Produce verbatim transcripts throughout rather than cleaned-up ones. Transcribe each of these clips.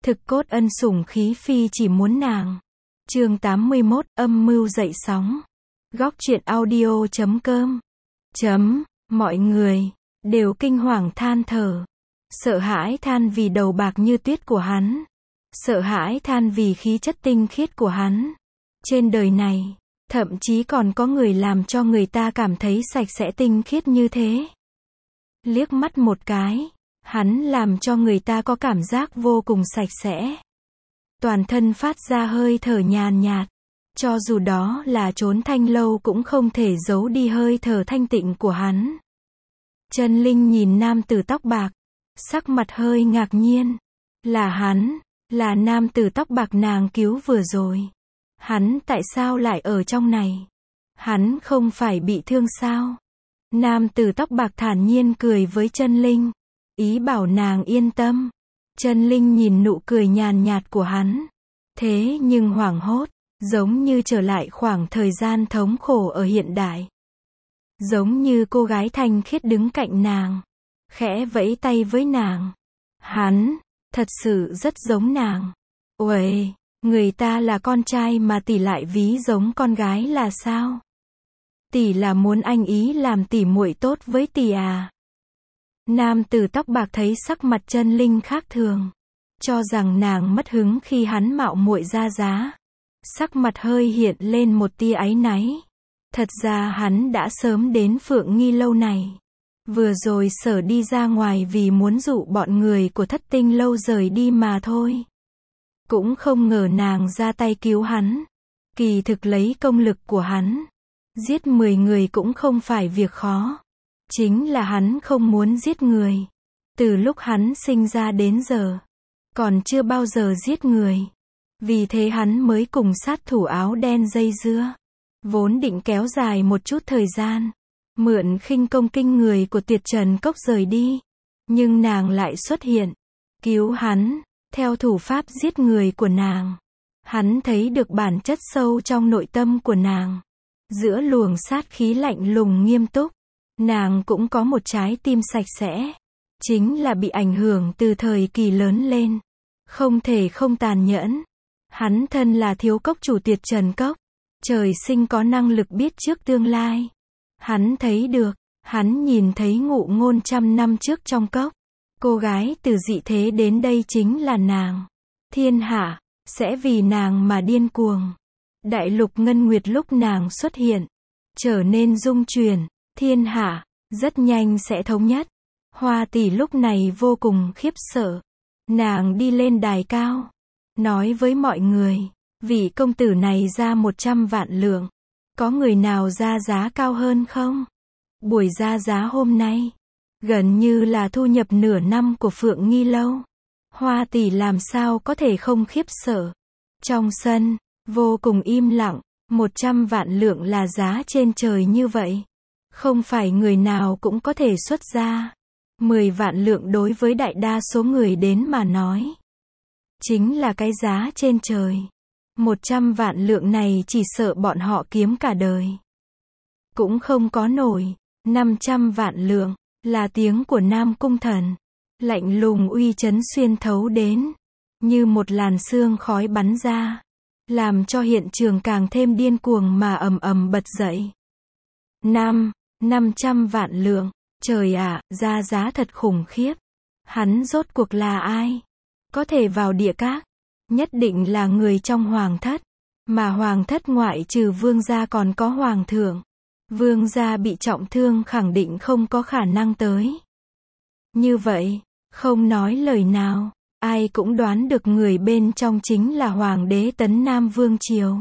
Thực cốt ân sủng khí phi chỉ muốn nàng. Chương tám mươi mốt, âm mưu dậy sóng. Góc truyện audio chấm com. Chấm, mọi người đều kinh hoàng than thở. Sợ hãi than vì đầu bạc như tuyết của hắn. Sợ hãi than vì khí chất tinh khiết của hắn. Trên đời này, thậm chí còn có người làm cho người ta cảm thấy sạch sẽ tinh khiết như thế. Liếc mắt một cái, hắn làm cho người ta có cảm giác vô cùng sạch sẽ. Toàn thân phát ra hơi thở nhàn nhạt. Cho dù đó là chốn thanh lâu cũng không thể giấu đi hơi thở thanh tịnh của hắn. Chân Linh nhìn nam tử tóc bạc, sắc mặt hơi ngạc nhiên. Là hắn, là nam tử tóc bạc nàng cứu vừa rồi. Hắn tại sao lại ở trong này? Hắn không phải bị thương sao? Nam tử tóc bạc thản nhiên cười với Chân Linh, ý bảo nàng yên tâm. Chân Linh nhìn nụ cười nhàn nhạt của hắn, thế nhưng hoảng hốt, giống như trở lại khoảng thời gian thống khổ ở hiện đại. Giống như cô gái thanh khiết đứng cạnh nàng, khẽ vẫy tay với nàng. Hắn, thật sự rất giống nàng. Uầy, người ta là con trai mà tỷ lại ví giống con gái là sao? Tỷ là muốn anh ý làm tỷ muội tốt với tỷ à? Nam tử tóc bạc thấy sắc mặt Chân Linh khác thường, cho rằng nàng mất hứng khi hắn mạo muội ra giá. Sắc mặt hơi hiện lên một tia áy náy. Thật ra hắn đã sớm đến Phượng Nghi lâu này. Vừa rồi sở đi ra ngoài vì muốn dụ bọn người của Thất Tinh lâu rời đi mà thôi. Cũng không ngờ nàng ra tay cứu hắn. Kỳ thực lấy công lực của hắn, giết mười người cũng không phải việc khó. Chính là hắn không muốn giết người. Từ lúc hắn sinh ra đến giờ, còn chưa bao giờ giết người. Vì thế hắn mới cùng sát thủ áo đen dây dưa. Vốn định kéo dài một chút thời gian, mượn khinh công kinh người của Tuyệt Trần Cốc rời đi. Nhưng nàng lại xuất hiện, cứu hắn. Theo thủ pháp giết người của nàng, hắn thấy được bản chất sâu trong nội tâm của nàng. Giữa luồng sát khí lạnh lùng nghiêm túc, nàng cũng có một trái tim sạch sẽ. Chính là bị ảnh hưởng từ thời kỳ lớn lên. Không thể không tàn nhẫn. Hắn thân là thiếu cốc chủ Tuyệt Trần Cốc. Trời sinh có năng lực biết trước tương lai. Hắn thấy được, hắn nhìn thấy ngụ ngôn trăm năm trước trong cốc. Cô gái từ dị thế đến đây chính là nàng. Thiên hạ sẽ vì nàng mà điên cuồng. Đại lục Ngân Nguyệt lúc nàng xuất hiện, trở nên dung chuyển. Thiên hạ rất nhanh sẽ thống nhất. Hoa tỷ lúc này vô cùng khiếp sợ. Nàng đi lên đài cao, nói với mọi người, vị công tử này ra một trăm vạn lượng. Có người nào ra giá cao hơn không? Buổi ra giá hôm nay, gần như là thu nhập nửa năm của Phượng Nghi lâu. Hoa tỷ làm sao có thể không khiếp sợ. Trong sân, vô cùng im lặng. Một trăm vạn lượng là giá trên trời như vậy. Không phải người nào cũng có thể xuất ra. Mười vạn lượng đối với đại đa số người đến mà nói, chính là cái giá trên trời. Một trăm vạn lượng này chỉ sợ bọn họ kiếm cả đời cũng không có nổi. Năm trăm vạn lượng là tiếng của Nam Cung Thần, lạnh lùng uy chấn xuyên thấu đến, như một làn sương khói bắn ra, làm cho hiện trường càng thêm điên cuồng mà ầm ầm bật dậy. Năm, năm trăm vạn lượng, trời ạ, ra giá thật khủng khiếp. Hắn rốt cuộc là ai? Có thể vào địa các, nhất định là người trong hoàng thất, mà hoàng thất ngoại trừ vương gia còn có hoàng thượng. Vương gia bị trọng thương khẳng định không có khả năng tới. Như vậy, không nói lời nào, ai cũng đoán được người bên trong chính là hoàng đế Tấn Nam Vương Triều.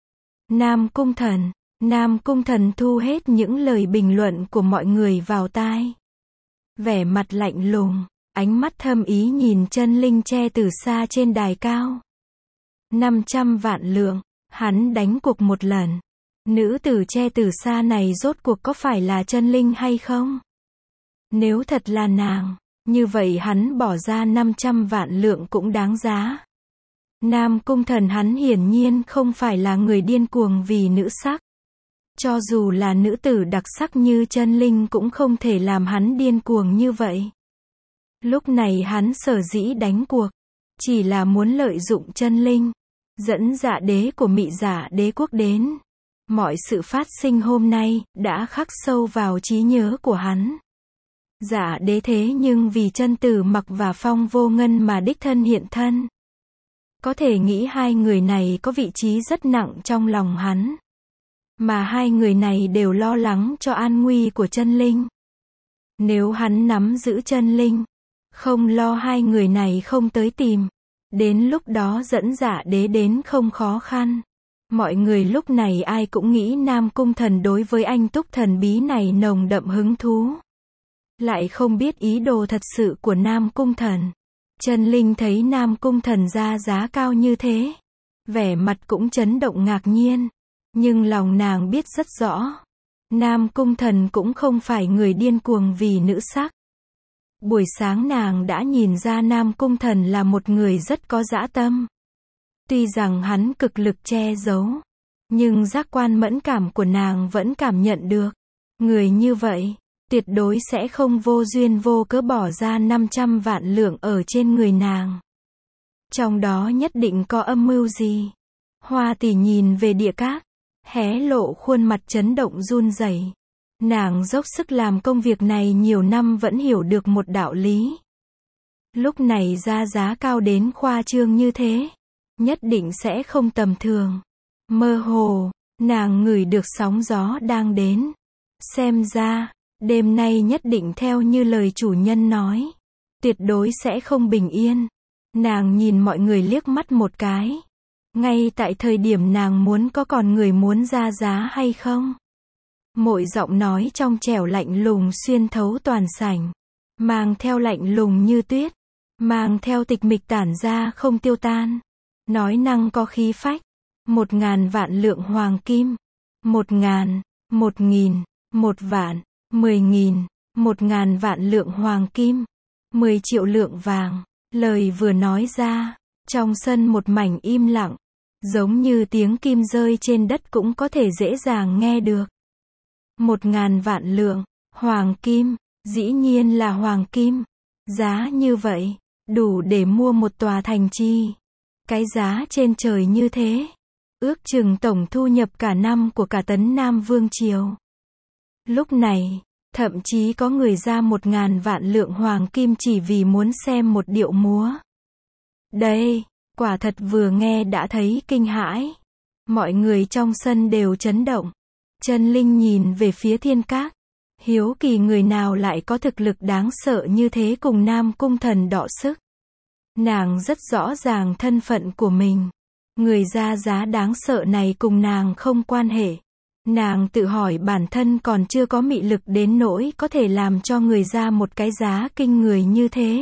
Nam Cung Thần, Nam Cung Thần thu hết những lời bình luận của mọi người vào tai. Vẻ mặt lạnh lùng, ánh mắt thâm ý nhìn Chân Linh che từ xa trên đài cao. Năm trăm vạn lượng, hắn đánh cuộc một lần. Nữ tử che từ xa này rốt cuộc có phải là Chân Linh hay không? Nếu thật là nàng, như vậy hắn bỏ ra năm trăm vạn lượng cũng đáng giá. Nam Cung Thần hắn hiển nhiên không phải là người điên cuồng vì nữ sắc. Cho dù là nữ tử đặc sắc như Chân Linh cũng không thể làm hắn điên cuồng như vậy. Lúc này hắn sở dĩ đánh cuộc, chỉ là muốn lợi dụng chân linh, dẫn Dạ đế của Mị Giả đế quốc đến. Mọi sự phát sinh hôm nay, đã khắc sâu vào trí nhớ của hắn. Dạ đế thế nhưng vì chân Tử Mặc và Phong Vô Ngân mà đích thân hiện thân. Có thể nghĩ hai người này có vị trí rất nặng trong lòng hắn. Mà hai người này đều lo lắng cho an nguy của chân linh. Nếu hắn nắm giữ chân linh, không lo hai người này không tới tìm, đến lúc đó dẫn Dạ đế đến không khó khăn. Mọi người lúc này ai cũng nghĩ Nam Cung Thần đối với anh túc thần bí này nồng đậm hứng thú. Lại không biết ý đồ thật sự của Nam Cung Thần. Chân linh thấy Nam Cung Thần ra giá cao như thế, vẻ mặt cũng chấn động ngạc nhiên. Nhưng lòng nàng biết rất rõ, Nam Cung Thần cũng không phải người điên cuồng vì nữ sắc. Buổi sáng nàng đã nhìn ra Nam Cung Thần là một người rất có dã tâm. Tuy rằng hắn cực lực che giấu, nhưng giác quan mẫn cảm của nàng vẫn cảm nhận được. Người như vậy, tuyệt đối sẽ không vô duyên vô cớ bỏ ra năm trăm vạn lượng ở trên người nàng. Trong đó nhất định có âm mưu gì. Hoa tỷ nhìn về địa các, hé lộ khuôn mặt chấn động run rẩy. Nàng dốc sức làm công việc này nhiều năm vẫn hiểu được một đạo lý. Lúc này ra giá cao đến khoa trương như thế, nhất định sẽ không tầm thường. Mơ hồ, nàng ngửi được sóng gió đang đến. Xem ra, đêm nay nhất định theo như lời chủ nhân nói, tuyệt đối sẽ không bình yên. Nàng nhìn mọi người liếc mắt một cái. Ngay tại thời điểm nàng muốn có còn người muốn ra giá hay không? Mỗi giọng nói trong trẻo lạnh lùng xuyên thấu toàn sảnh, mang theo lạnh lùng như tuyết, mang theo tịch mịch tản ra không tiêu tan. Nói năng có khí phách. Một ngàn vạn lượng hoàng kim. Một ngàn, một nghìn, một vạn, mười nghìn, một ngàn vạn lượng hoàng kim. Mười triệu lượng vàng. Lời vừa nói ra, trong sân một mảnh im lặng. Giống như tiếng kim rơi trên đất cũng có thể dễ dàng nghe được. Một ngàn vạn lượng, hoàng kim, dĩ nhiên là hoàng kim. Giá như vậy, đủ để mua một tòa thành trì. Cái giá trên trời như thế, ước chừng tổng thu nhập cả năm của cả Tấn Nam Vương Triều. Lúc này, thậm chí có người ra một ngàn vạn lượng hoàng kim chỉ vì muốn xem một điệu múa. Đây, quả thật vừa nghe đã thấy kinh hãi. Mọi người trong sân đều chấn động. Chân linh nhìn về phía thiên các. Hiếu kỳ người nào lại có thực lực đáng sợ như thế cùng Nam Cung Thần đọ sức. Nàng rất rõ ràng thân phận của mình. Người ra giá đáng sợ này cùng nàng không quan hệ. Nàng tự hỏi bản thân còn chưa có mị lực đến nỗi có thể làm cho người ra một cái giá kinh người như thế.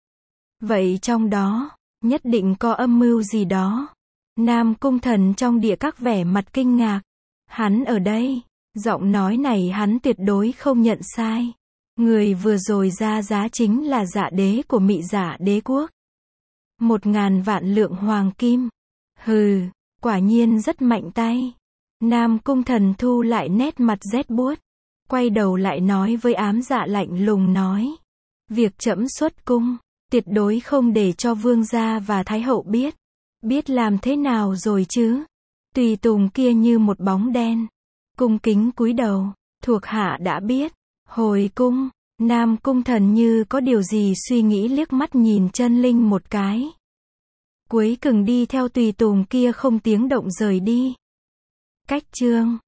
Vậy trong đó, nhất định có âm mưu gì đó. Nam Cung Thần trong địa các vẻ mặt kinh ngạc. Hắn ở đây, giọng nói này hắn tuyệt đối không nhận sai. Người vừa rồi ra giá chính là Dạ đế của Mị Giả đế quốc. Một ngàn vạn lượng hoàng kim. Hừ, quả nhiên rất mạnh tay. Nam Cung Thần thu lại nét mặt rét buốt. Quay đầu lại nói với Ám Dạ lạnh lùng nói. Việc trẫm xuất cung, tuyệt đối không để cho vương gia và thái hậu biết. Biết làm thế nào rồi chứ? Tùy tùng kia như một bóng đen. Cung kính cúi đầu, thuộc hạ đã biết. Hồi cung. Nam Cung Thần như có điều gì suy nghĩ liếc mắt nhìn chân linh một cái. Cuối cùng đi theo tùy tùng kia không tiếng động rời đi. Cách chương